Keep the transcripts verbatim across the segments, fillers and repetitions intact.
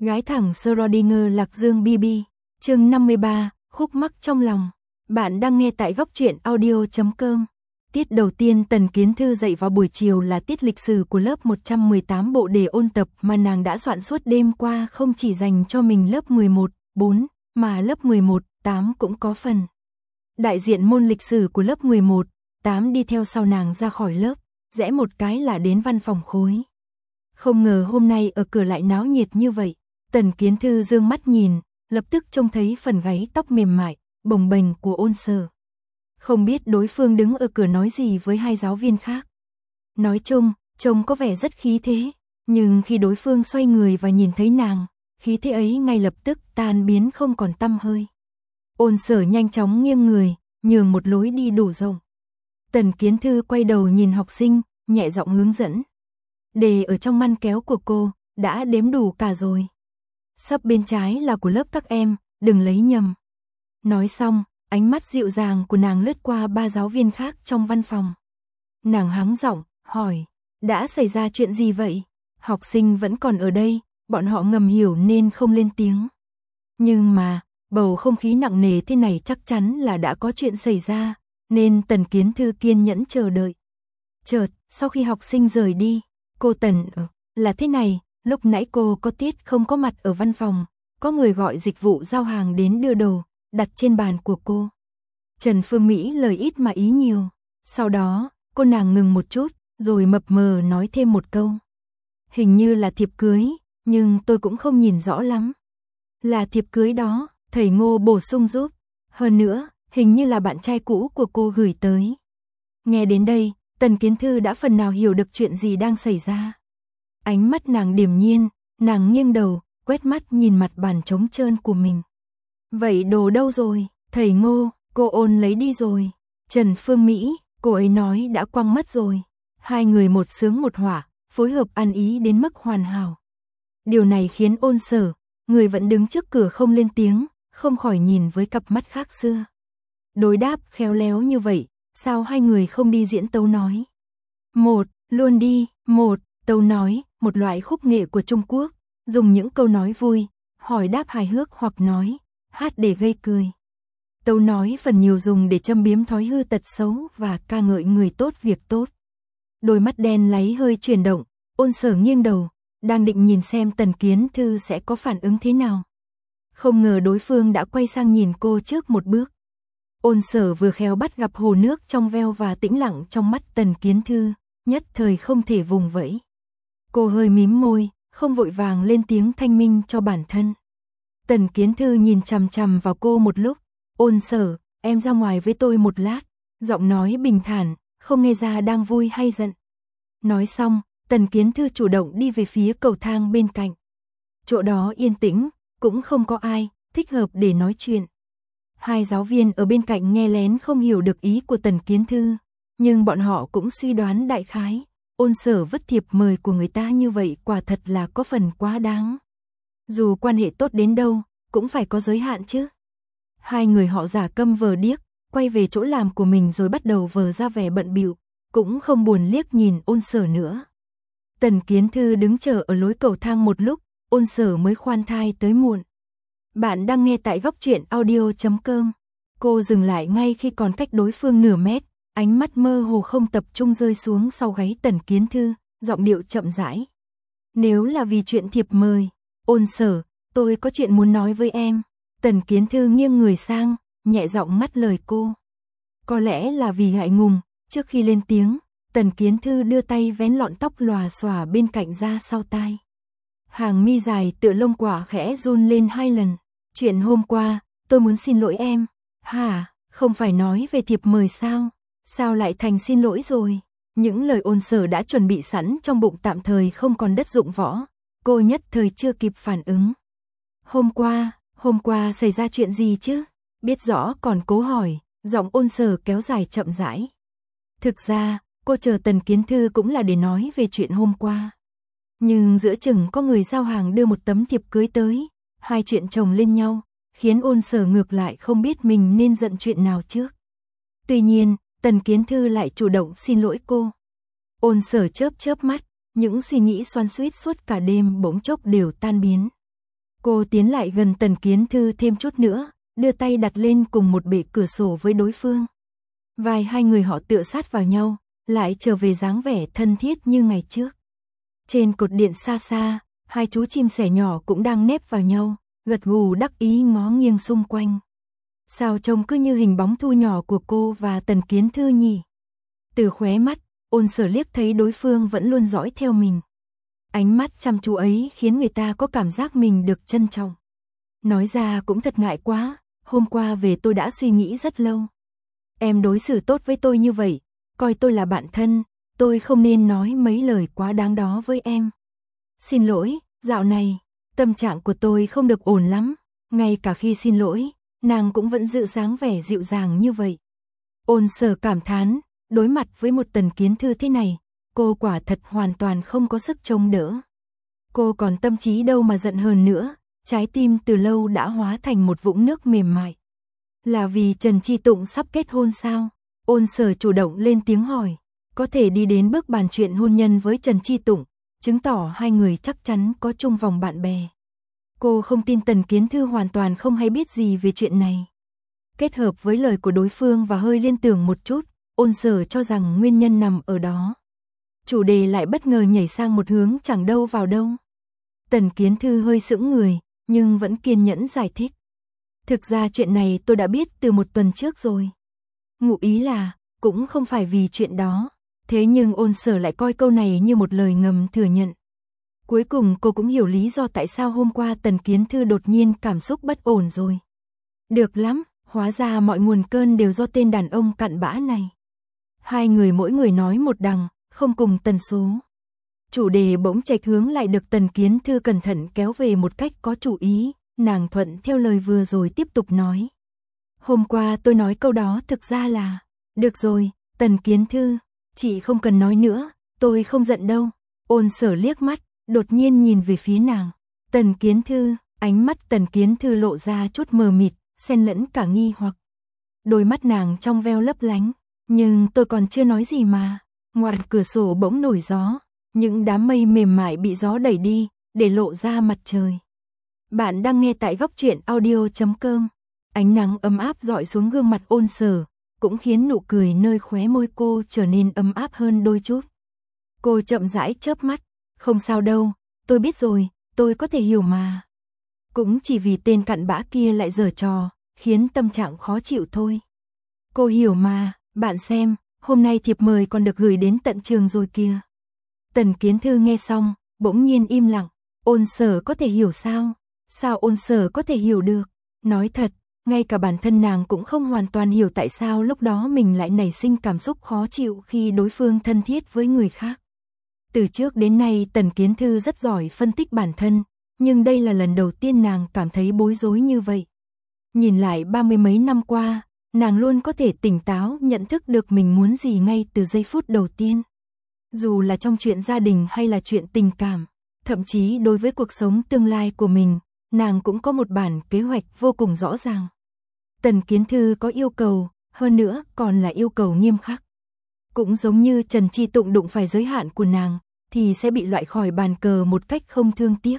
Gái thẳng Schrödinger Lạc Dương bê bê, chương năm mươi ba, khúc mắc trong lòng. Bạn đang nghe tại góc truyện audio chấm com. Tiết đầu tiên Tần Kiến Thư dạy vào buổi chiều là tiết lịch sử của lớp một trăm mười tám bộ đề ôn tập mà nàng đã soạn suốt đêm qua, không chỉ dành cho mình lớp mười một, bốn, mà lớp mười một, tám cũng có phần. Đại diện môn lịch sử của lớp mười một, tám đi theo sau nàng ra khỏi lớp, rẽ một cái là đến văn phòng khối. Không ngờ hôm nay ở cửa lại náo nhiệt như vậy. Tần Kiến Thư dương mắt nhìn, lập tức trông thấy phần gáy tóc mềm mại, bồng bềnh của Ôn Sở. Không biết đối phương đứng ở cửa nói gì với hai giáo viên khác. Nói chung, trông có vẻ rất khí thế, nhưng khi đối phương xoay người và nhìn thấy nàng, khí thế ấy ngay lập tức tan biến không còn tăm hơi. Ôn Sở nhanh chóng nghiêng người, nhường một lối đi đủ rộng. Tần Kiến Thư quay đầu nhìn học sinh, nhẹ giọng hướng dẫn. Đề ở trong măn kéo của cô, đã đếm đủ cả rồi. Sấp bên trái là của lớp các em, đừng lấy nhầm. Nói xong, ánh mắt dịu dàng của nàng lướt qua ba giáo viên khác trong văn phòng. Nàng hắng giọng, hỏi, đã xảy ra chuyện gì vậy? Học sinh vẫn còn ở đây, bọn họ ngầm hiểu nên không lên tiếng. Nhưng mà, bầu không khí nặng nề thế này chắc chắn là đã có chuyện xảy ra, nên Tần Kiến Thư kiên nhẫn chờ đợi. Chợt, sau khi học sinh rời đi, cô Tần, là thế này. Lúc nãy cô có tiết không có mặt ở văn phòng, có người gọi dịch vụ giao hàng đến đưa đồ, đặt trên bàn của cô. Trần Phương Mỹ lời ít mà ý nhiều. Sau đó, cô nàng ngừng một chút, rồi mập mờ nói thêm một câu. Hình như là thiệp cưới, nhưng tôi cũng không nhìn rõ lắm. Là thiệp cưới đó, thầy Ngô bổ sung giúp. Hơn nữa, hình như là bạn trai cũ của cô gửi tới. Nghe đến đây, Tần Kiến Thư đã phần nào hiểu được chuyện gì đang xảy ra. Ánh mắt nàng điềm nhiên, nàng nghiêng đầu, quét mắt nhìn mặt bàn trống trơn của mình. Vậy đồ đâu rồi? Thầy Ngô, cô Ôn lấy đi rồi. Trần Phương Mỹ, cô ấy nói đã quăng mất rồi. Hai người một sướng một họa, phối hợp ăn ý đến mức hoàn hảo. Điều này khiến Ôn Sở, người vẫn đứng trước cửa không lên tiếng, không khỏi nhìn với cặp mắt khác xưa. Đối đáp khéo léo như vậy, sao hai người không đi diễn tấu nói? Một, luôn đi, một. Tấu nói, một loại khúc nghệ của Trung Quốc, dùng những câu nói vui, hỏi đáp hài hước hoặc nói, hát để gây cười. Tấu nói phần nhiều dùng để châm biếm thói hư tật xấu và ca ngợi người tốt việc tốt. Đôi mắt đen láy hơi chuyển động, Ôn Sở nghiêng đầu, đang định nhìn xem Tần Kiến Thư sẽ có phản ứng thế nào. Không ngờ đối phương đã quay sang nhìn cô trước một bước. Ôn Sở vừa khéo bắt gặp hồ nước trong veo và tĩnh lặng trong mắt Tần Kiến Thư, nhất thời không thể vùng vẫy. Cô hơi mím môi, không vội vàng lên tiếng thanh minh cho bản thân. Tần Kiến Thư nhìn chằm chằm vào cô một lúc. Ôn Sở, em ra ngoài với tôi một lát. Giọng nói bình thản, không nghe ra đang vui hay giận. Nói xong, Tần Kiến Thư chủ động đi về phía cầu thang bên cạnh. Chỗ đó yên tĩnh, cũng không có ai, thích hợp để nói chuyện. Hai giáo viên ở bên cạnh nghe lén không hiểu được ý của Tần Kiến Thư, nhưng bọn họ cũng suy đoán đại khái. Ôn Sở vứt thiệp mời của người ta như vậy quả thật là có phần quá đáng. Dù quan hệ tốt đến đâu, cũng phải có giới hạn chứ. Hai người họ giả câm vờ điếc, quay về chỗ làm của mình rồi bắt đầu vờ ra vẻ bận bịu, cũng không buồn liếc nhìn Ôn Sở nữa. Tần Kiến Thư đứng chờ ở lối cầu thang một lúc, Ôn Sở mới khoan thai tới muộn. Bạn đang nghe tại góc truyện audio chấm com. Cô dừng lại ngay khi còn cách đối phương nửa mét. Ánh mắt mơ hồ không tập trung rơi xuống sau gáy Tần Kiến Thư, giọng điệu chậm rãi. Nếu là vì chuyện thiệp mời, Ôn Sở, tôi có chuyện muốn nói với em. Tần Kiến Thư nghiêng người sang, nhẹ giọng ngắt lời cô. Có lẽ là vì ngại ngùng, trước khi lên tiếng, Tần Kiến Thư đưa tay vén lọn tóc lòa xòa bên cạnh ra sau tai. Hàng mi dài tựa lông quả khẽ run lên hai lần. Chuyện hôm qua, tôi muốn xin lỗi em. Hả, không phải nói về thiệp mời sao? Sao lại thành xin lỗi rồi? Những lời Ôn Sở đã chuẩn bị sẵn trong bụng tạm thời không còn đất dụng võ. Cô nhất thời chưa kịp phản ứng. Hôm qua, hôm qua xảy ra chuyện gì chứ? Biết rõ còn cố hỏi, giọng Ôn Sở kéo dài chậm rãi. Thực ra, cô chờ Tần Kiến Thư cũng là để nói về chuyện hôm qua. Nhưng giữa chừng có người giao hàng đưa một tấm thiệp cưới tới, hai chuyện chồng lên nhau, khiến Ôn Sở ngược lại không biết mình nên giận chuyện nào trước. Tuy nhiên, Tần Kiến Thư lại chủ động xin lỗi cô. Ôn Sở chớp chớp mắt, những suy nghĩ xoắn xuýt suốt cả đêm bỗng chốc đều tan biến. Cô tiến lại gần Tần Kiến Thư thêm chút nữa, đưa tay đặt lên cùng một bệ cửa sổ với đối phương. Vai hai người họ tựa sát vào nhau, lại trở về dáng vẻ thân thiết như ngày trước. Trên cột điện xa xa, hai chú chim sẻ nhỏ cũng đang nép vào nhau, gật gù đắc ý ngó nghiêng xung quanh. Sao trông cứ như hình bóng thu nhỏ của cô và Tần Kiến Thư nhỉ? Từ khóe mắt, Ôn Sở liếc thấy đối phương vẫn luôn dõi theo mình. Ánh mắt chăm chú ấy khiến người ta có cảm giác mình được trân trọng. Nói ra cũng thật ngại quá, hôm qua về tôi đã suy nghĩ rất lâu. Em đối xử tốt với tôi như vậy, coi tôi là bạn thân, tôi không nên nói mấy lời quá đáng đó với em. Xin lỗi, dạo này, tâm trạng của tôi không được ổn lắm, ngay cả khi xin lỗi, nàng cũng vẫn giữ dáng vẻ dịu dàng như vậy. Ôn Sở cảm thán, đối mặt với một Tần Kiến Thư thế này, cô quả thật hoàn toàn không có sức chống đỡ. Cô còn tâm trí đâu mà giận hờn nữa, trái tim từ lâu đã hóa thành một vũng nước mềm mại. Là vì Trần Chi Tụng sắp kết hôn sao? Ôn Sở chủ động lên tiếng hỏi, có thể đi đến bước bàn chuyện hôn nhân với Trần Chi Tụng, chứng tỏ hai người chắc chắn có chung vòng bạn bè. Cô không tin Tần Kiến Thư hoàn toàn không hay biết gì về chuyện này. Kết hợp với lời của đối phương và hơi liên tưởng một chút, Ôn Sở cho rằng nguyên nhân nằm ở đó. Chủ đề lại bất ngờ nhảy sang một hướng chẳng đâu vào đâu. Tần Kiến Thư hơi sững người, nhưng vẫn kiên nhẫn giải thích. Thực ra chuyện này tôi đã biết từ một tuần trước rồi. Ngụ ý là, cũng không phải vì chuyện đó. Thế nhưng Ôn Sở lại coi câu này như một lời ngầm thừa nhận. Cuối cùng cô cũng hiểu lý do tại sao hôm qua Tần Kiến Thư đột nhiên cảm xúc bất ổn rồi. Được lắm, hóa ra mọi nguồn cơn đều do tên đàn ông cặn bã này. Hai người mỗi người nói một đằng, không cùng tần số. Chủ đề bỗng chệch hướng lại được Tần Kiến Thư cẩn thận kéo về một cách có chủ ý, nàng thuận theo lời vừa rồi tiếp tục nói. Hôm qua tôi nói câu đó thực ra là, được rồi, Tần Kiến Thư, chị không cần nói nữa, tôi không giận đâu. Ôn Sở liếc mắt, đột nhiên nhìn về phía nàng. Tần Kiến Thư, ánh mắt Tần Kiến Thư lộ ra chút mờ mịt, xen lẫn cả nghi hoặc. Đôi mắt nàng trong veo lấp lánh, nhưng tôi còn chưa nói gì mà. Ngoài cửa sổ bỗng nổi gió, những đám mây mềm mại bị gió đẩy đi, để lộ ra mặt trời. Bạn đang nghe tại góc truyện audio chấm com. Ánh nắng ấm áp dọi xuống gương mặt Ôn Sở, cũng khiến nụ cười nơi khóe môi cô trở nên ấm áp hơn đôi chút. Cô chậm rãi chớp mắt, không sao đâu, tôi biết rồi, tôi có thể hiểu mà. Cũng chỉ vì tên cặn bã kia lại giở trò, khiến tâm trạng khó chịu thôi. Cô hiểu mà, bạn xem, hôm nay thiệp mời còn được gửi đến tận trường rồi kìa. Tần Kiến Thư nghe xong, bỗng nhiên im lặng. Ôn Sở có thể hiểu sao? Sao Ôn Sở có thể hiểu được? Nói thật, ngay cả bản thân nàng cũng không hoàn toàn hiểu tại sao lúc đó mình lại nảy sinh cảm xúc khó chịu khi đối phương thân thiết với người khác. Từ trước đến nay Tần Kiến Thư rất giỏi phân tích bản thân, nhưng đây là lần đầu tiên nàng cảm thấy bối rối như vậy. Nhìn lại ba mươi mấy năm qua, nàng luôn có thể tỉnh táo nhận thức được mình muốn gì ngay từ giây phút đầu tiên. Dù là trong chuyện gia đình hay là chuyện tình cảm, thậm chí đối với cuộc sống tương lai của mình, nàng cũng có một bản kế hoạch vô cùng rõ ràng. Tần Kiến Thư có yêu cầu, hơn nữa còn là yêu cầu nghiêm khắc. Cũng giống như Trần Chi Tụng đụng phải giới hạn của nàng, thì sẽ bị loại khỏi bàn cờ một cách không thương tiếc.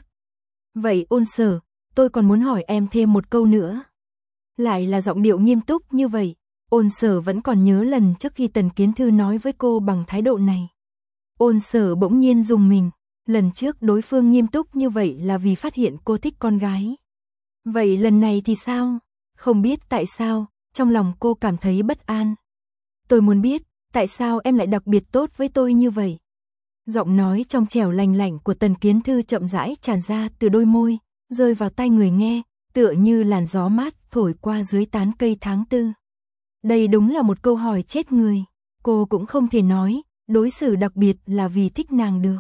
Vậy Ôn Sở, tôi còn muốn hỏi em thêm một câu nữa. Lại là giọng điệu nghiêm túc như vậy, Ôn Sở vẫn còn nhớ lần trước khi Tần Kiến Thư nói với cô bằng thái độ này. Ôn Sở bỗng nhiên rùng mình, lần trước đối phương nghiêm túc như vậy là vì phát hiện cô thích con gái. Vậy lần này thì sao? Không biết tại sao, trong lòng cô cảm thấy bất an. Tôi muốn biết, tại sao em lại đặc biệt tốt với tôi như vậy? Giọng nói trong trẻo lành lạnh của Tần Kiến Thư chậm rãi tràn ra từ đôi môi, rơi vào tai người nghe, tựa như làn gió mát thổi qua dưới tán cây tháng tư. Đây đúng là một câu hỏi chết người, cô cũng không thể nói, đối xử đặc biệt là vì thích nàng được.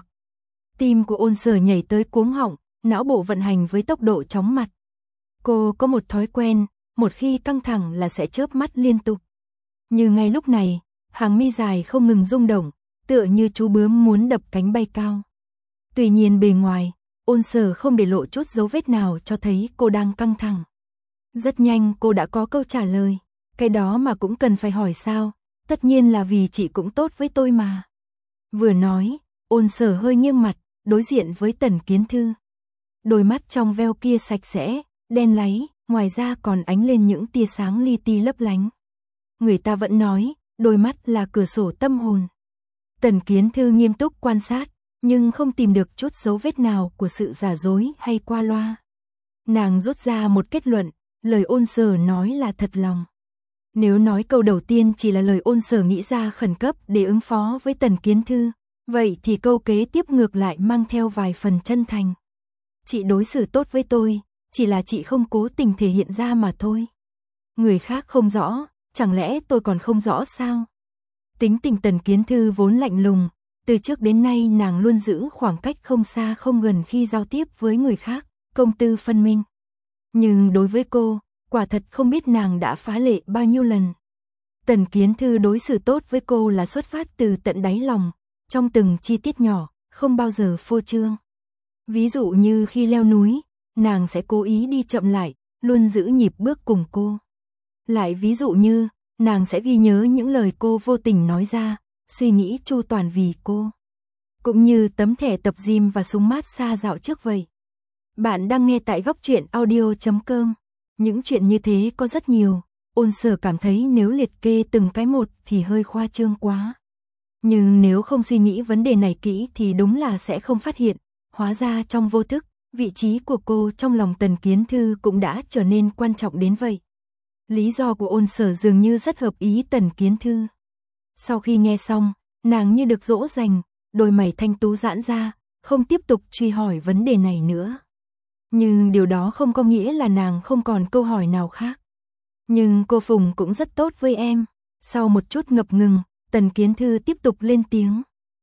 Tim của Ôn Sở nhảy tới cuống họng, não bộ vận hành với tốc độ chóng mặt. Cô có một thói quen, một khi căng thẳng là sẽ chớp mắt liên tục. Như ngay lúc này, hàng mi dài không ngừng rung động, tựa như chú bướm muốn đập cánh bay cao. Tuy nhiên bề ngoài, Ôn Sở không để lộ chút dấu vết nào cho thấy cô đang căng thẳng. Rất nhanh cô đã có câu trả lời, cái đó mà cũng cần phải hỏi sao, tất nhiên là vì chị cũng tốt với tôi mà. Vừa nói, Ôn Sở hơi nghiêng mặt, đối diện với Tần Kiến Thư. Đôi mắt trong veo kia sạch sẽ, đen láy, ngoài ra còn ánh lên những tia sáng li ti lấp lánh. Người ta vẫn nói, đôi mắt là cửa sổ tâm hồn. Tần Kiến Thư nghiêm túc quan sát, nhưng không tìm được chút dấu vết nào của sự giả dối hay qua loa. Nàng rút ra một kết luận, lời Ôn Sở nói là thật lòng. Nếu nói câu đầu tiên chỉ là lời Ôn Sở nghĩ ra khẩn cấp để ứng phó với Tần Kiến Thư, vậy thì câu kế tiếp ngược lại mang theo vài phần chân thành. Chị đối xử tốt với tôi, chỉ là chị không cố tình thể hiện ra mà thôi. Người khác không rõ, chẳng lẽ tôi còn không rõ sao? Tính tình Tần Kiến Thư vốn lạnh lùng, từ trước đến nay nàng luôn giữ khoảng cách không xa không gần khi giao tiếp với người khác, công tư phân minh. Nhưng đối với cô, quả thật không biết nàng đã phá lệ bao nhiêu lần. Tần Kiến Thư đối xử tốt với cô là xuất phát từ tận đáy lòng, trong từng chi tiết nhỏ, không bao giờ phô trương. Ví dụ như khi leo núi, nàng sẽ cố ý đi chậm lại, luôn giữ nhịp bước cùng cô. Lại ví dụ như, nàng sẽ ghi nhớ những lời cô vô tình nói ra, suy nghĩ chu toàn vì cô. Cũng như tấm thẻ tập gym và súng mát xa dạo trước vậy. Bạn đang nghe tại góc truyện audio chấm com. Những chuyện như thế có rất nhiều, Ôn Sở cảm thấy nếu liệt kê từng cái một thì hơi khoa trương quá. Nhưng nếu không suy nghĩ vấn đề này kỹ thì đúng là sẽ không phát hiện, hóa ra trong vô thức, vị trí của cô trong lòng Tần Kiến Thư cũng đã trở nên quan trọng đến vậy. Lý do của Ôn Sở dường như rất hợp ý Tần Kiến Thư. Sau khi nghe xong, nàng như được dỗ dành, đôi mày thanh tú giãn ra, không tiếp tục truy hỏi vấn đề này nữa. Nhưng điều đó không có nghĩa là nàng không còn câu hỏi nào khác. Nhưng cô Phùng cũng rất tốt với em. Sau một chút ngập ngừng, Tần Kiến Thư tiếp tục lên tiếng.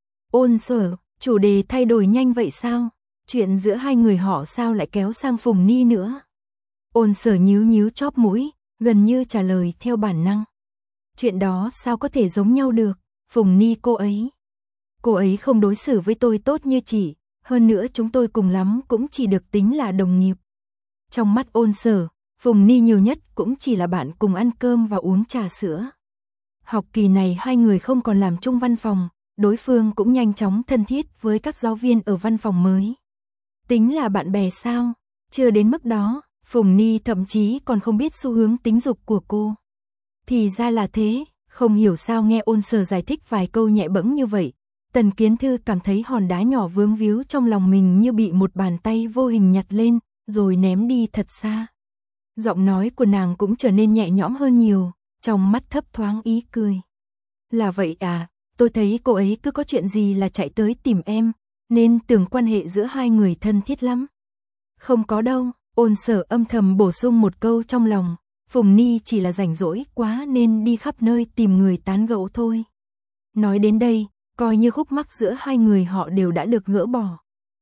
Ôn Sở, chủ đề thay đổi nhanh vậy sao? Chuyện giữa hai người họ sao lại kéo sang Phùng Ni nữa? Ôn Sở nhíu nhíu chóp mũi, gần như trả lời theo bản năng. Chuyện đó sao có thể giống nhau được, Phùng Ni cô ấy. Cô ấy không đối xử với tôi tốt như chị, hơn nữa chúng tôi cùng lắm cũng chỉ được tính là đồng nghiệp. Trong mắt Ôn Sở, Phùng Ni nhiều nhất cũng chỉ là bạn cùng ăn cơm và uống trà sữa. Học kỳ này hai người không còn làm chung văn phòng, đối phương cũng nhanh chóng thân thiết với các giáo viên ở văn phòng mới. Tính là bạn bè sao? Chưa đến mức đó, Phùng Ni thậm chí còn không biết xu hướng tính dục của cô. Thì ra là thế, không hiểu sao nghe Ôn Sở giải thích vài câu nhẹ bẫng như vậy. Tần Kiến Thư cảm thấy hòn đá nhỏ vướng víu trong lòng mình như bị một bàn tay vô hình nhặt lên, rồi ném đi thật xa. Giọng nói của nàng cũng trở nên nhẹ nhõm hơn nhiều, trong mắt thấp thoáng ý cười. Là vậy à, tôi thấy cô ấy cứ có chuyện gì là chạy tới tìm em, nên tưởng quan hệ giữa hai người thân thiết lắm. Không có đâu, Ôn Sở âm thầm bổ sung một câu trong lòng, Phùng Ni chỉ là rảnh rỗi quá nên đi khắp nơi tìm người tán gẫu thôi. Nói đến đây, coi như khúc mắc giữa hai người họ đều đã được gỡ bỏ.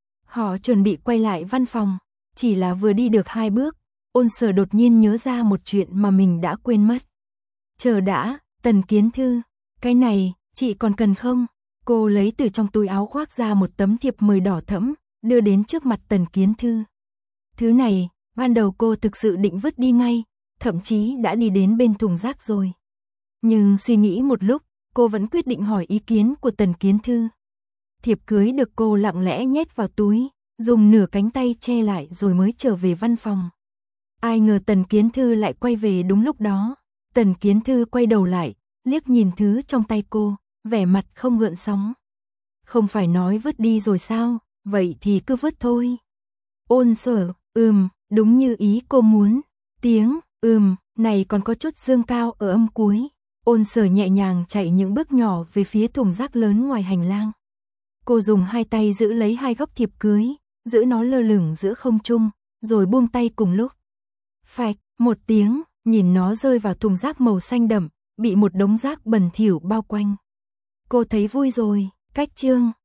Họ chuẩn bị quay lại văn phòng, chỉ là vừa đi được hai bước, Ôn Sở đột nhiên nhớ ra một chuyện mà mình đã quên mất. Chờ đã, Tần Kiến Thư, cái này, chị còn cần không? Cô lấy từ trong túi áo khoác ra một tấm thiệp mời đỏ thẫm, đưa đến trước mặt Tần Kiến Thư. Thứ này, ban đầu cô thực sự định vứt đi ngay, thậm chí đã đi đến bên thùng rác rồi. Nhưng suy nghĩ một lúc, cô vẫn quyết định hỏi ý kiến của Tần Kiến Thư. Thiệp cưới được cô lặng lẽ nhét vào túi, dùng nửa cánh tay che lại rồi mới trở về văn phòng. Ai ngờ Tần Kiến Thư lại quay về đúng lúc đó. Tần Kiến Thư quay đầu lại, liếc nhìn thứ trong tay cô, vẻ mặt không gợn sóng. Không phải nói vứt đi rồi sao, vậy thì cứ vứt thôi. Ôn Sở, ừm, đúng như ý cô muốn. Tiếng, ừm, này còn có chút dương cao ở âm cuối. Ôn Sở nhẹ nhàng chạy những bước nhỏ về phía thùng rác lớn ngoài hành lang. Cô dùng hai tay giữ lấy hai góc thiệp cưới, giữ nó lơ lửng giữa không trung, rồi buông tay cùng lúc. Phạch, một tiếng, nhìn nó rơi vào thùng rác màu xanh đậm, bị một đống rác bẩn thỉu bao quanh. Cô thấy vui rồi, cách chương.